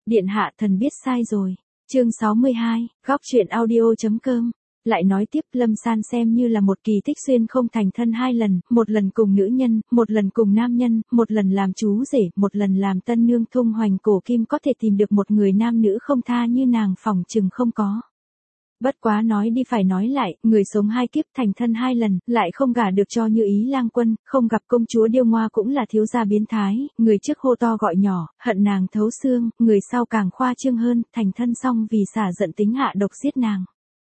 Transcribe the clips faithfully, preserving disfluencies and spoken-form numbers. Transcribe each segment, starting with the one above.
Điện hạ thần biết sai rồi. Chương sáu mươi hai, góc truyện audio.com. Lại nói tiếp, Lâm San xem như là một kỳ tích xuyên không thành thân hai lần, một lần cùng nữ nhân, một lần cùng nam nhân, một lần làm chú rể, một lần làm tân nương, tung hoành cổ kim, có thể tìm được một người nam nữ không tha như nàng phỏng chừng không có. Bất quá nói đi phải nói lại, người sống hai kiếp thành thân hai lần, lại không gả được cho Như Ý lang quân, không gặp công chúa điêu ngoa cũng là thiếu gia biến thái, người trước hô to gọi nhỏ, hận nàng thấu xương, người sau càng khoa trương hơn, thành thân xong vì xả giận tính hạ độc giết nàng.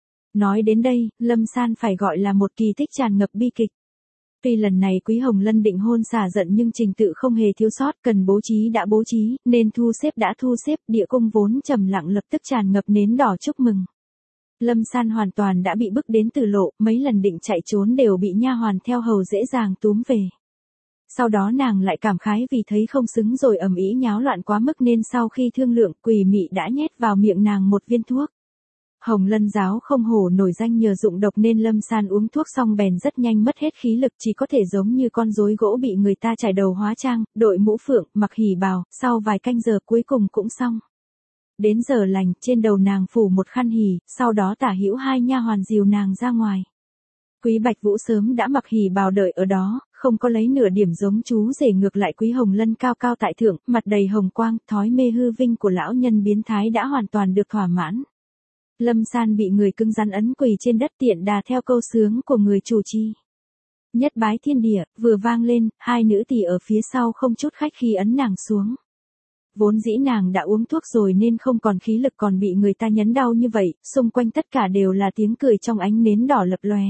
Nói đến đây, Lâm San phải gọi là một kỳ tích tràn ngập bi kịch. Tuy lần này Quý Hồng Lân định hôn xả giận nhưng trình tự không hề thiếu sót, cần bố trí đã bố trí, nên thu xếp đã thu xếp, địa cung vốn trầm lặng lập tức tràn ngập nến đỏ chúc mừng. Lâm San hoàn toàn đã bị bức đến tử lộ, mấy lần định chạy trốn đều bị nha hoàn theo hầu dễ dàng túm về. Sau đó nàng lại cảm khái vì thấy không xứng rồi ầm ĩ nháo loạn quá mức nên sau khi thương lượng, Quỷ Mị đã nhét vào miệng nàng một viên thuốc. Hồng Lân giáo không hổ nổi danh nhờ dụng độc nên Lâm San uống thuốc xong bèn rất nhanh mất hết khí lực, chỉ có thể giống như con rối gỗ bị người ta chải đầu hóa trang, đội mũ phượng, mặc hỉ bào, sau vài canh giờ cuối cùng cũng xong. Đến giờ lành, trên đầu nàng phủ một khăn hỉ, sau đó tả hữu hai nha hoàn dìu nàng ra ngoài. Quý Bạch Vũ sớm đã mặc hỉ bào đợi ở đó, không có lấy nửa điểm giống chú rể, ngược lại Quý Hồng Lân cao cao tại thượng, mặt đầy hồng quang, thói mê hư vinh của lão nhân biến thái đã hoàn toàn được thỏa mãn. Lâm San bị người cứng rắn ấn quỳ trên đất tiện đà theo câu sướng của người chủ trì. Nhất bái thiên địa, vừa vang lên, hai nữ tỳ ở phía sau không chút khách khí ấn nàng xuống. Vốn dĩ nàng đã uống thuốc rồi nên không còn khí lực, còn bị người ta nhấn đau như vậy, xung quanh tất cả đều là tiếng cười trong ánh nến đỏ lập lòe.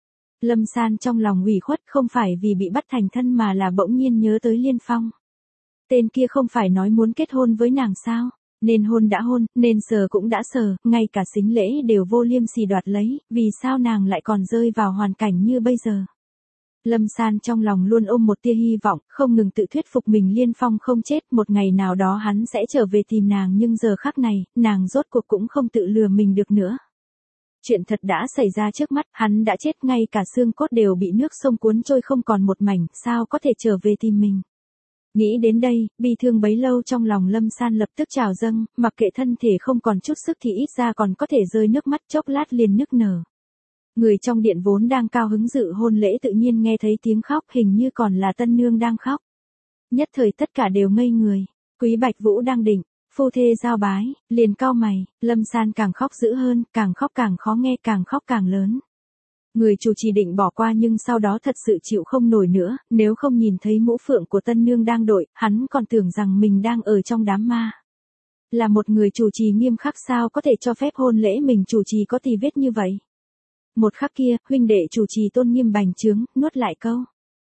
Lâm San trong lòng ủy khuất, không phải vì bị bắt thành thân mà là bỗng nhiên nhớ tới Liên Phong. Tên kia không phải nói muốn kết hôn với nàng sao? Nên hôn đã hôn, nên sờ cũng đã sờ, ngay cả sính lễ đều vô liêm sỉ đoạt lấy, vì sao nàng lại còn rơi vào hoàn cảnh như bây giờ? Lâm San trong lòng luôn ôm một tia hy vọng, không ngừng tự thuyết phục mình Liên Phong không chết, một ngày nào đó hắn sẽ trở về tìm nàng, nhưng giờ khắc này, nàng rốt cuộc cũng không tự lừa mình được nữa. Chuyện thật đã xảy ra trước mắt, hắn đã chết, ngay cả xương cốt đều bị nước sông cuốn trôi không còn một mảnh, sao có thể trở về tìm mình. Nghĩ đến đây, bi thương bấy lâu trong lòng Lâm San lập tức trào dâng, mặc kệ thân thể không còn chút sức thì ít ra còn có thể rơi nước mắt, chốc lát liền nức nở. Người trong điện vốn đang cao hứng dự hôn lễ tự nhiên nghe thấy tiếng khóc, hình như còn là tân nương đang khóc. Nhất thời tất cả đều ngây người. Quý Bạch Vũ đang định phu thê giao bái, liền cau mày, Lâm San càng khóc dữ hơn, càng khóc càng khó nghe, càng khóc càng lớn. Người chủ trì định bỏ qua nhưng sau đó thật sự chịu không nổi nữa, nếu không nhìn thấy mũ phượng của tân nương đang đội, hắn còn tưởng rằng mình đang ở trong đám ma. Là một người chủ trì nghiêm khắc sao có thể cho phép hôn lễ mình chủ trì có tì vết như vậy. Một khắc kia, huynh đệ chủ trì tôn nghiêm bành trướng, nuốt lại câu.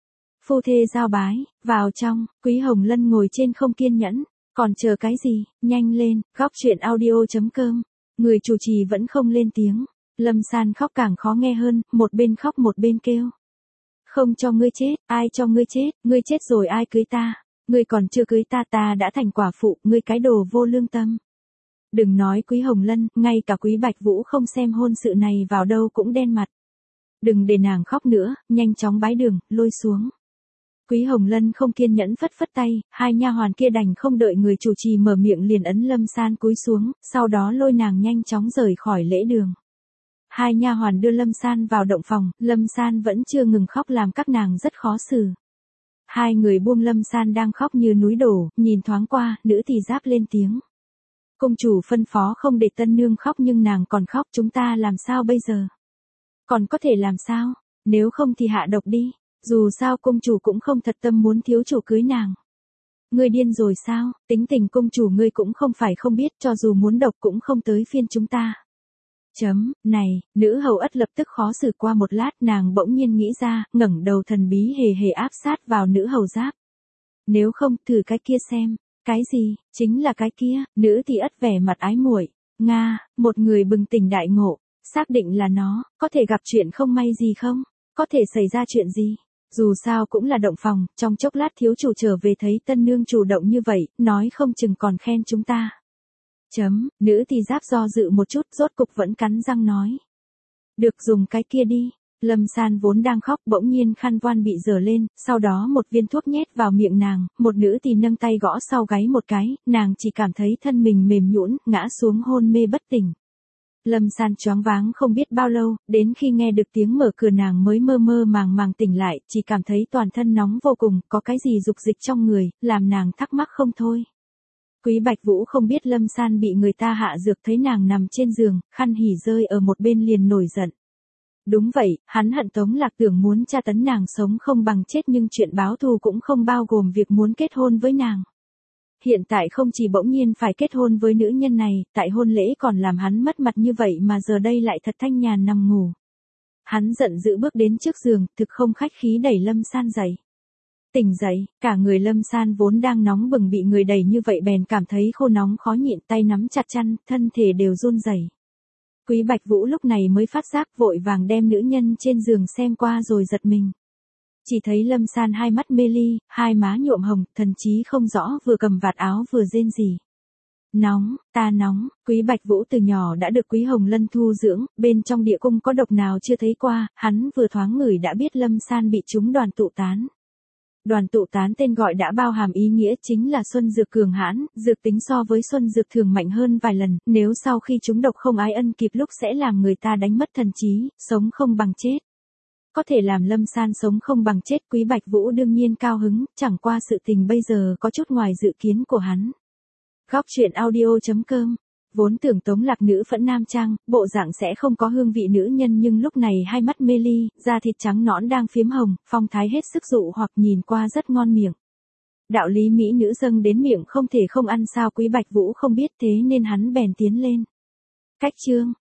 Phu thê giao bái, vào trong, Quý Hồng Lân ngồi trên không kiên nhẫn, còn chờ cái gì, nhanh lên, góc truyện audio.com. Người chủ trì vẫn không lên tiếng. Lâm San khóc càng khó nghe hơn, một bên khóc một bên kêu. Không cho ngươi chết, ai cho ngươi chết, ngươi chết rồi ai cưới ta, ngươi còn chưa cưới ta, ta đã thành quả phụ, ngươi cái đồ vô lương tâm. Đừng nói Quý Hồng Lân, ngay cả Quý Bạch Vũ không xem hôn sự này vào đâu cũng đen mặt. Đừng để nàng khóc nữa, nhanh chóng bái đường, lôi xuống. Quý Hồng Lân không kiên nhẫn phất phất tay, hai nha hoàn kia đành không đợi người chủ trì mở miệng liền ấn Lâm San cúi xuống, sau đó lôi nàng nhanh chóng rời khỏi lễ đường. Hai nha hoàn đưa Lâm San vào động phòng, Lâm San vẫn chưa ngừng khóc làm các nàng rất khó xử. Hai người buông Lâm San đang khóc như núi đổ, nhìn thoáng qua, nữ tỳ giáp lên tiếng. Công chủ phân phó không để tân nương khóc nhưng nàng còn khóc, chúng ta làm sao bây giờ? Còn có thể làm sao? Nếu không thì hạ độc đi, dù sao công chủ cũng không thật tâm muốn thiếu chủ cưới nàng. Ngươi điên rồi sao, tính tình công chủ ngươi cũng không phải không biết, cho dù muốn độc cũng không tới phiên chúng ta. Chấm, này, nữ hầu ất lập tức khó xử, qua một lát nàng bỗng nhiên nghĩ ra, ngẩng đầu thần bí hề hề áp sát vào nữ hầu giáp. Nếu không, thử cái kia xem. Cái gì, chính là cái kia, nữ thì ất vẻ mặt ái muội. Nga, một người bừng tỉnh đại ngộ, xác định là nó, có thể gặp chuyện không may gì không? Có thể xảy ra chuyện gì? Dù sao cũng là động phòng, trong chốc lát thiếu chủ trở về thấy tân nương chủ động như vậy, nói không chừng còn khen chúng ta. Chấm, nữ thì giáp do dự một chút, rốt cục vẫn cắn răng nói. Được, dùng cái kia đi. Lâm San vốn đang khóc bỗng nhiên khăn voan bị giở lên, sau đó một viên thuốc nhét vào miệng nàng, một nữ tỳ nâng tay gõ sau gáy một cái, nàng chỉ cảm thấy thân mình mềm nhũn, ngã xuống hôn mê bất tỉnh. Lâm San choáng váng không biết bao lâu, đến khi nghe được tiếng mở cửa nàng mới mơ mơ màng màng tỉnh lại, chỉ cảm thấy toàn thân nóng vô cùng, có cái gì dục dịch trong người, làm nàng thắc mắc không thôi. Quý Bạch Vũ không biết Lâm San bị người ta hạ dược, thấy nàng nằm trên giường, khăn hỉ rơi ở một bên liền nổi giận. Đúng vậy, hắn hận Tống Lạc Tưởng muốn tra tấn nàng sống không bằng chết, nhưng chuyện báo thù cũng không bao gồm việc muốn kết hôn với nàng. Hiện tại không chỉ bỗng nhiên phải kết hôn với nữ nhân này, tại hôn lễ còn làm hắn mất mặt như vậy mà giờ đây lại thật thanh nhàn nằm ngủ. Hắn giận dữ bước đến trước giường, thực không khách khí đẩy Lâm San dậy. Tỉnh dậy, cả người Lâm San vốn đang nóng bừng bị người đẩy như vậy bèn cảm thấy khô nóng khó nhịn, tay nắm chặt chăn, thân thể đều run rẩy. Quý Bạch Vũ lúc này mới phát giác, vội vàng đem nữ nhân trên giường xem qua rồi giật mình. Chỉ thấy Lâm San hai mắt mê ly, hai má nhuộm hồng, thần chí không rõ, vừa cầm vạt áo vừa rên rỉ. Nóng, ta nóng, Quý Bạch Vũ từ nhỏ đã được Quý Hồng Lân thu dưỡng, bên trong địa cung có độc nào chưa thấy qua, hắn vừa thoáng ngửi đã biết Lâm San bị trúng đoàn tụ tán. Đoàn tụ tán tên gọi đã bao hàm ý nghĩa chính là xuân dược cường hãn, dược tính so với xuân dược thường mạnh hơn vài lần, nếu sau khi trúng độc không ái ân kịp lúc sẽ làm người ta đánh mất thần trí, sống không bằng chết. Có thể làm Lâm San sống không bằng chết, Quý Bạch Vũ đương nhiên cao hứng, chẳng qua sự tình bây giờ có chút ngoài dự kiến của hắn. Góc truyện audio chấm com. Vốn tưởng Tống Lạc nữ phẫn nam trang, bộ dạng sẽ không có hương vị nữ nhân, nhưng lúc này hai mắt mê ly, da thịt trắng nõn đang phiếm hồng, phong thái hết sức dụ hoặc, nhìn qua rất ngon miệng. Đạo lý mỹ nữ dâng đến miệng không thể không ăn sao Quý Bạch Vũ không biết, thế nên hắn bèn tiến lên. Cách chương